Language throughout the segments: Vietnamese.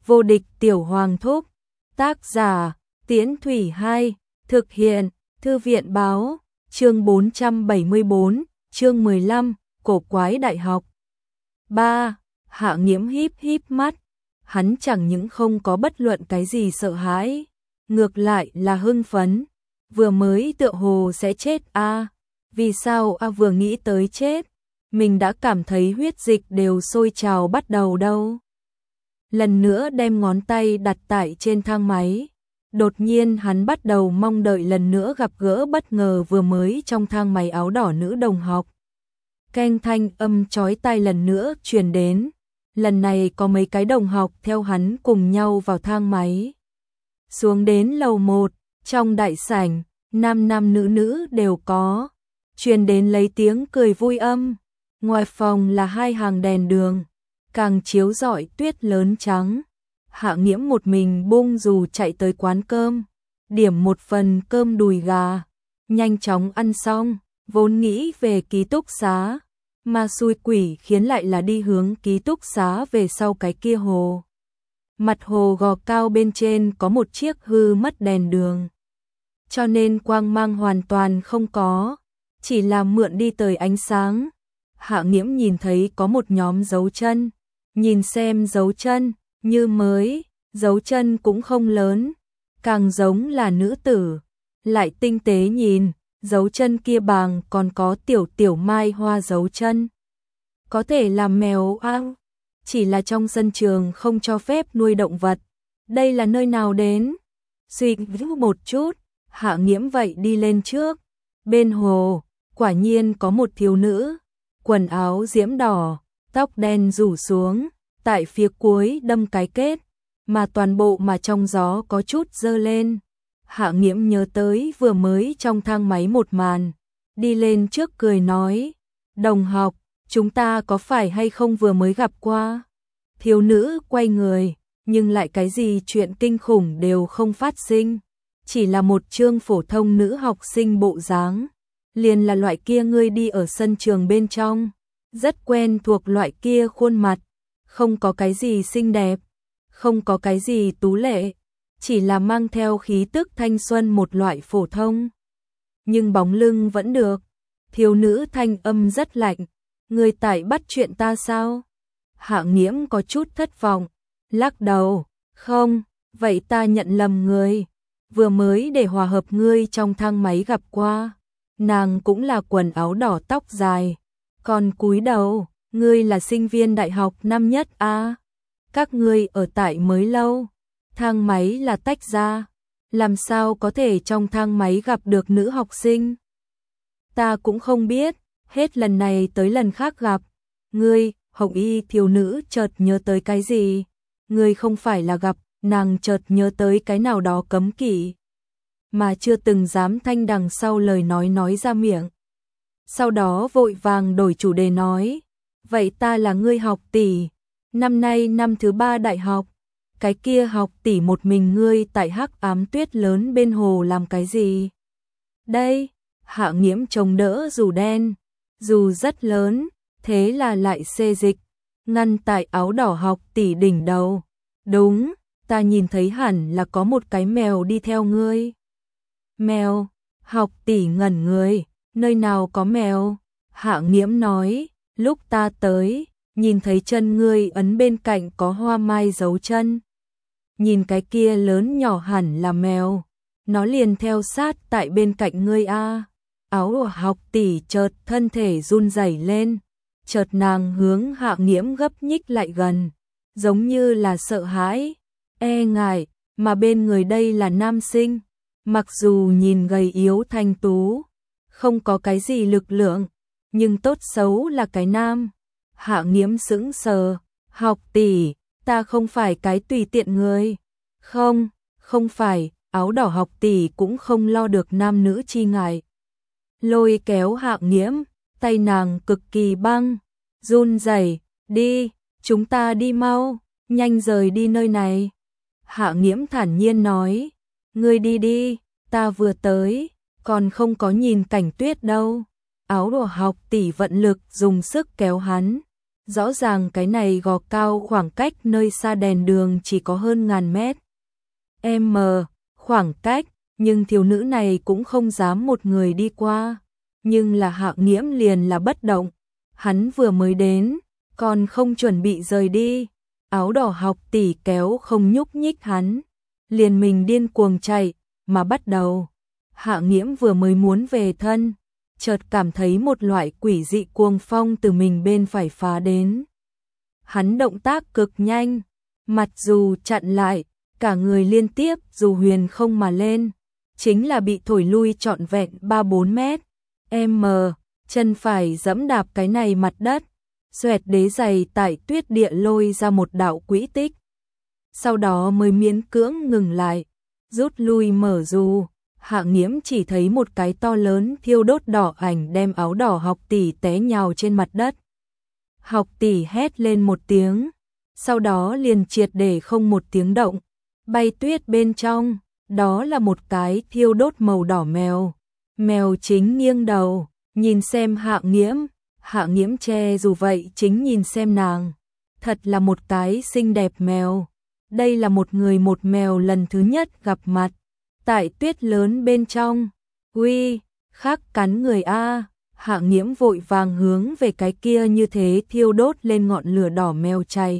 Vô địch tiểu hoàng thúc. Tác giả Tiễn Thủy 2. Thực hiện Thư viện báo. Chương 474, chương 15, cổ quái đại học. 3. Hạ Nghiễm híp híp mắt. Hắn chẳng những không có bất luận cái gì sợ hãi, ngược lại là hưng phấn. Vừa mới tựa hồ sẽ chết a. Vì sao a vừa nghĩ tới chết, mình đã cảm thấy huyết dịch đều sôi trào bắt đầu đâu. Lần nữa đem ngón tay đặt tại trên thang máy. Đột nhiên hắn bắt đầu mong đợi lần nữa gặp gỡ bất ngờ vừa mới trong thang máy áo đỏ nữ đồng học. Keng thanh âm chói tai lần nữa truyền đến. Lần này có mấy cái đồng học theo hắn cùng nhau vào thang máy. Xuống đến lầu 1, trong đại sảnh, nam nam nữ nữ đều có. Truyền đến lấy tiếng cười vui âm. Ngoài phòng là hai hàng đèn đường, càng chiếu rọi tuyết lớn trắng. Hạ Nghiễm một mình bung dù chạy tới quán cơm, điểm một phần cơm đùi gà, nhanh chóng ăn xong, vốn nghĩ về ký túc xá, mà xui quỷ khiến lại là đi hướng ký túc xá về sau cái kia hồ. Mặt hồ gò cao bên trên có một chiếc hư mất đèn đường, cho nên quang mang hoàn toàn không có, chỉ là mượn đi tới ánh sáng. Hạ Nghiễm nhìn thấy có một nhóm dấu chân, nhìn xem dấu chân như mới, dấu chân cũng không lớn, càng giống là nữ tử. Lại tinh tế nhìn, dấu chân kia bàng còn có tiểu tiểu mai hoa dấu chân. Có thể là mèo ao, chỉ là trong sân trường không cho phép nuôi động vật. Đây là nơi nào đến? Suy nghĩ một chút, Hạ Nghiễm vậy đi lên trước. Bên hồ, quả nhiên có một thiếu nữ, quần áo diễm đỏ, tóc đen rủ xuống, tại phía cuối đâm cái kết, mà toàn bộ mà trong gió có chút dơ lên. Hạ Nghiễm nhớ tới vừa mới trong thang máy một màn, đi lên trước cười nói, đồng học, chúng ta có phải hay không vừa mới gặp qua? Thiếu nữ quay người, nhưng lại cái gì chuyện kinh khủng đều không phát sinh, chỉ là một trương phổ thông nữ học sinh bộ dáng, liền là loại kia ngươi đi ở sân trường bên trong, rất quen thuộc loại kia khuôn mặt. Không có cái gì xinh đẹp, không có cái gì tú lệ, chỉ là mang theo khí tức thanh xuân một loại phổ thông. Nhưng bóng lưng vẫn được. Thiếu nữ thanh âm rất lạnh, người tại bắt chuyện ta sao? Hạ Nghiễm có chút thất vọng, lắc đầu, không, vậy ta nhận lầm người. Vừa mới để hòa hợp ngươi trong thang máy gặp qua, nàng cũng là quần áo đỏ tóc dài, còn cúi đầu. Ngươi là sinh viên đại học năm nhất a? Các ngươi ở tại mới lâu, thang máy là tách ra, làm sao có thể trong thang máy gặp được nữ học sinh? Ta cũng không biết, hết lần này tới lần khác gặp. Ngươi, hồng y thiếu nữ chợt nhớ tới cái gì? Ngươi không phải là gặp, nàng chợt nhớ tới cái nào đó cấm kỵ, mà chưa từng dám thanh đằng sau lời nói ra miệng. Sau đó vội vàng đổi chủ đề nói, vậy ta là ngươi học tỷ, năm nay năm thứ 3 đại học, cái kia học tỷ một mình ngươi tại hắc ám tuyết lớn bên hồ làm cái gì? Đây, Hạ Nghiễm chống đỡ dù đen, dù rất lớn, thế là lại xê dịch, ngăn tại áo đỏ học tỷ đỉnh đầu. Đúng, ta nhìn thấy hẳn là có một cái mèo đi theo ngươi. Mèo? Học tỷ ngẩn người, nơi nào có mèo? Hạ Nghiễm nói, lúc ta tới, nhìn thấy chân ngươi ấn bên cạnh có hoa mai dấu chân. Nhìn cái kia lớn nhỏ hẳn là mèo, nó liền theo sát tại bên cạnh ngươi a. Áo của học tỷ chợt thân thể run rẩy lên, chợt nàng hướng Hạ Nghiễm gấp nhích lại gần, giống như là sợ hãi, e ngại, mà bên người đây là nam sinh, mặc dù nhìn gầy yếu thanh tú, không có cái gì lực lượng, nhưng tốt xấu là cái nam. Hạ Nghiễm sững sờ, học tỷ, ta không phải cái tùy tiện người. Không, không phải, áo đỏ học tỷ cũng không lo được nam nữ chi ngại. Lôi kéo Hạ Nghiễm, tay nàng cực kỳ băng, run rẩy, đi, chúng ta đi mau, nhanh rời đi nơi này. Hạ Nghiễm thản nhiên nói, ngươi đi đi, ta vừa tới, còn không có nhìn cảnh tuyết đâu. Áo đỏ học tỷ vận lực dùng sức kéo hắn, Rõ ràng cái này gò cao khoảng cách nơi xa đèn đường chỉ có hơn ngàn mét. Khoảng cách, nhưng thiếu nữ này cũng không dám một người đi qua. Nhưng là Hạ Nghiễm liền là bất động. Hắn vừa mới đến, còn không chuẩn bị rời đi. Áo đỏ học tỷ kéo không nhúc nhích hắn. Liền mình điên cuồng chạy, mà bắt đầu. Hạ Nghiễm vừa mới muốn về thân, chợt cảm thấy một loại quỷ dị cuồng phong từ mình bên phải phá đến. Hắn động tác cực nhanh, mặt dù chặn lại, cả người liên tiếp dù huyền không mà lên, chính là bị thổi lui trọn vẹn 3-4 mét. Chân phải giẫm đạp cái này mặt đất, xoẹt đế giày tại tuyết địa lôi ra một đạo quỹ tích. Sau đó mới miễn cưỡng ngừng lại, rút lui mở dù. Hạ Nghiễm chỉ thấy một cái to lớn thiêu đốt đỏ ảnh đem áo đỏ học tỷ té nhào trên mặt đất. Học tỷ hét lên một tiếng, sau đó liền triệt để không một tiếng động, bay tuyết bên trong, đó là một cái thiêu đốt màu đỏ mèo. Mèo chính nghiêng đầu, nhìn xem Hạ Nghiễm che dù vậy chính nhìn xem nàng. Thật là một cái xinh đẹp mèo. Đây là một người một mèo lần thứ nhất gặp mặt. Tại tuyết lớn bên trong, uy, khác cắn người a. Hạ Nghiễm vội vàng hướng về cái kia như thế thiêu đốt lên ngọn lửa đỏ mèo chạy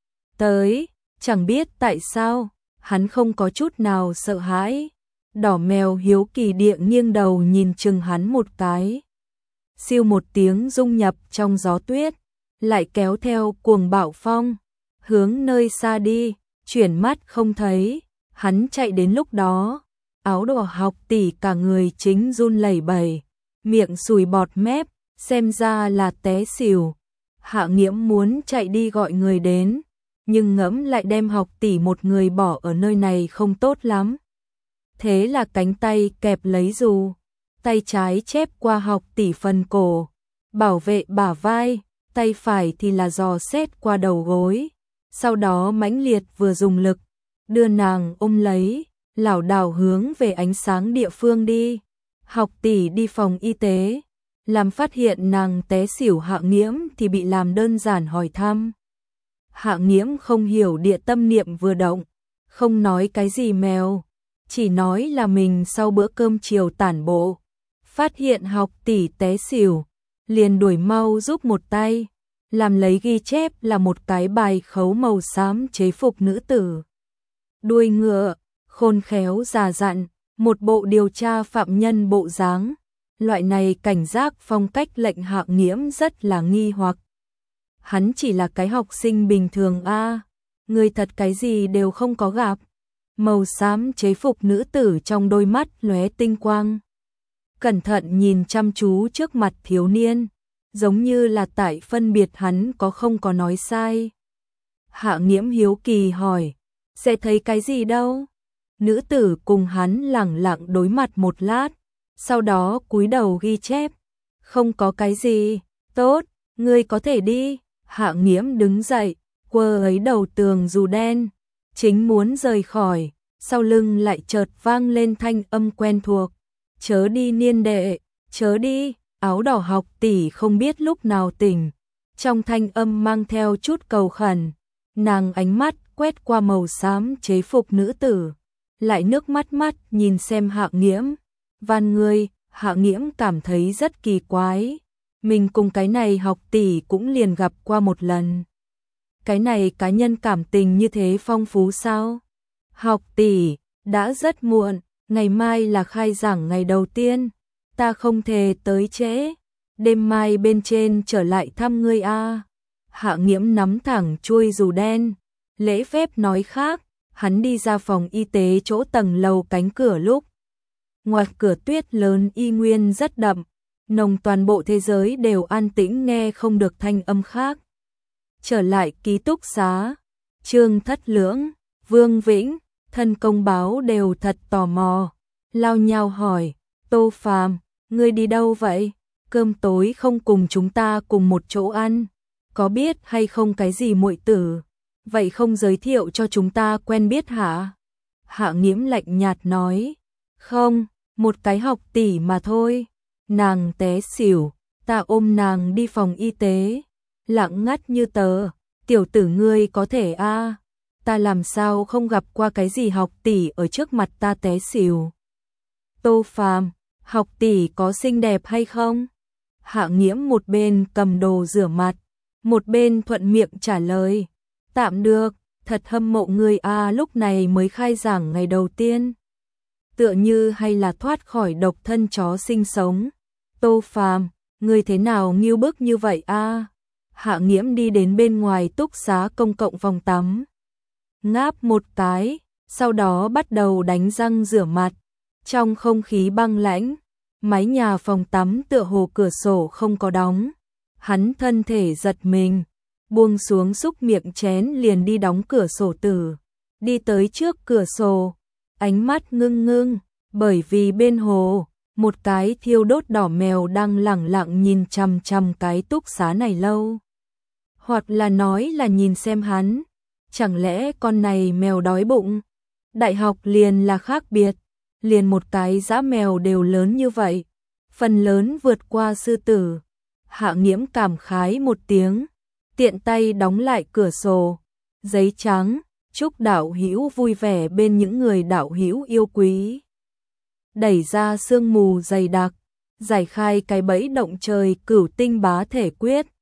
tới, chẳng biết tại sao, hắn không có chút nào sợ hãi. Đỏ mèo hiếu kỳ địa nghiêng đầu nhìn chừng hắn một cái. Siêu một tiếng rung nhập trong gió tuyết, lại kéo theo cuồng bạo phong, hướng nơi xa đi, chuyển mắt không thấy. Hắn chạy đến lúc đó, áo đỏ học tỷ cả người chính run lẩy bẩy, miệng sùi bọt mép, xem ra là té xỉu. Hạ Nghiễm muốn chạy đi gọi người đến, nhưng ngẫm lại đem học tỷ một người bỏ ở nơi này không tốt lắm. Thế là cánh tay kẹp lấy dù, tay trái chép qua học tỷ phần cổ, bảo vệ bả vai, tay phải thì là dò xét qua đầu gối. Sau đó mãnh liệt vừa dùng lực, đưa nàng ôm lấy, lảo đảo hướng về ánh sáng địa phương đi. Học tỷ đi phòng y tế, làm phát hiện nàng té xỉu. Hạ Nghiễm thì bị làm đơn giản hỏi thăm. Hạ Nghiễm không hiểu địa tâm niệm vừa động, không nói cái gì mèo, chỉ nói là mình sau bữa cơm chiều tản bộ, phát hiện học tỷ té xỉu, liền đuổi mau giúp một tay, làm lấy ghi chép là một cái bài khấu màu xám chế phục nữ tử. Đuôi ngựa, khôn khéo già dặn, một bộ điều tra phạm nhân bộ dáng. Loại này cảnh giác phong cách lệnh Hạ Nghiễm rất là nghi hoặc. Hắn chỉ là cái học sinh bình thường a, người thật cái gì đều không có gặp. Màu xám chế phục nữ tử trong đôi mắt lóe tinh quang, cẩn thận nhìn chăm chú trước mặt thiếu niên, giống như là tại phân biệt hắn có không có nói sai. Hạ Nghiễm hiếu kỳ hỏi, sẽ thấy cái gì đâu? Nữ tử cùng hắn lẳng lặng đối mặt một lát, sau đó cúi đầu ghi chép, không có cái gì, tốt, ngươi có thể đi. Hạ Nghiễm đứng dậy, quơ ấy đầu tường dù đen, chính muốn rời khỏi, sau lưng lại chợt vang lên thanh âm quen thuộc, chớ đi niên đệ, chớ đi. Áo đỏ học tỷ không biết lúc nào tỉnh, trong thanh âm mang theo chút cầu khẩn. Nàng ánh mắt quét qua màu xám chế phục nữ tử, lại nước mắt nhìn xem Hạ Nghiễm. Van ngươi. Hạ Nghiễm cảm thấy rất kỳ quái, mình cùng cái này học tỷ cũng liền gặp qua một lần. Cái này cá nhân cảm tình như thế phong phú sao? Học tỷ, đã rất muộn, ngày mai là khai giảng ngày đầu tiên, ta không thể tới trễ, đêm mai bên trên trở lại thăm ngươi a. Hạ Nghiễm nắm thẳng chuôi dù đen, lễ phép nói khác. Hắn đi ra phòng y tế chỗ tầng lầu cánh cửa lúc, ngoài cửa tuyết lớn y nguyên rất đậm, nồng toàn bộ thế giới đều an tĩnh nghe không được thanh âm khác. Trở lại ký túc xá, Trương Thất Lưỡng, Vương Vĩnh, thân công báo đều thật tò mò, lao nhau hỏi, Tô Phàm, ngươi đi đâu vậy? Cơm tối không cùng chúng ta cùng một chỗ ăn, có biết hay không cái gì muội tử? Vậy không giới thiệu cho chúng ta quen biết hả? Hạ Nghiễm lạnh nhạt nói, không, một cái học tỷ mà thôi. Nàng té xỉu, ta ôm nàng đi phòng y tế, lặng ngắt như tờ. Tiểu tử ngươi có thể a, ta làm sao không gặp qua cái gì học tỷ ở trước mặt ta té xỉu. Tô Phàm, học tỷ có xinh đẹp hay không? Hạ Nghiễm một bên cầm đồ rửa mặt, một bên thuận miệng trả lời. Tạm được, thật hâm mộ ngươi a, lúc này mới khai giảng ngày đầu tiên. Tựa như hay là thoát khỏi độc thân chó sinh sống. Tô Phàm, ngươi thế nào nghiêu bức như vậy a? Hạ Nghiễm đi đến bên ngoài túc xá công cộng phòng tắm, ngáp một cái, sau đó bắt đầu đánh răng rửa mặt. Trong không khí băng lãnh, mái nhà phòng tắm tựa hồ cửa sổ không có đóng. Hắn thân thể giật mình, buông xuống xúc miệng chén liền đi đóng cửa sổ tử. Đi tới trước cửa sổ, ánh mắt ngưng ngưng, bởi vì bên hồ, một cái thiêu đốt đỏ mèo đang lẳng lặng nhìn chằm chằm cái túc xá này lâu. Hoặc là nói là nhìn xem hắn, chẳng lẽ con này mèo đói bụng? Đại học liền là khác biệt, liền một cái dã mèo đều lớn như vậy, phần lớn vượt qua sư tử. Hạ Nghiễm cảm khái một tiếng, tiện tay đóng lại cửa sổ. Giấy trắng, chúc đạo hữu vui vẻ bên những người đạo hữu yêu quý. Đẩy ra sương mù dày đặc, giải khai cái bẫy động trời cửu tinh bá thể quyết.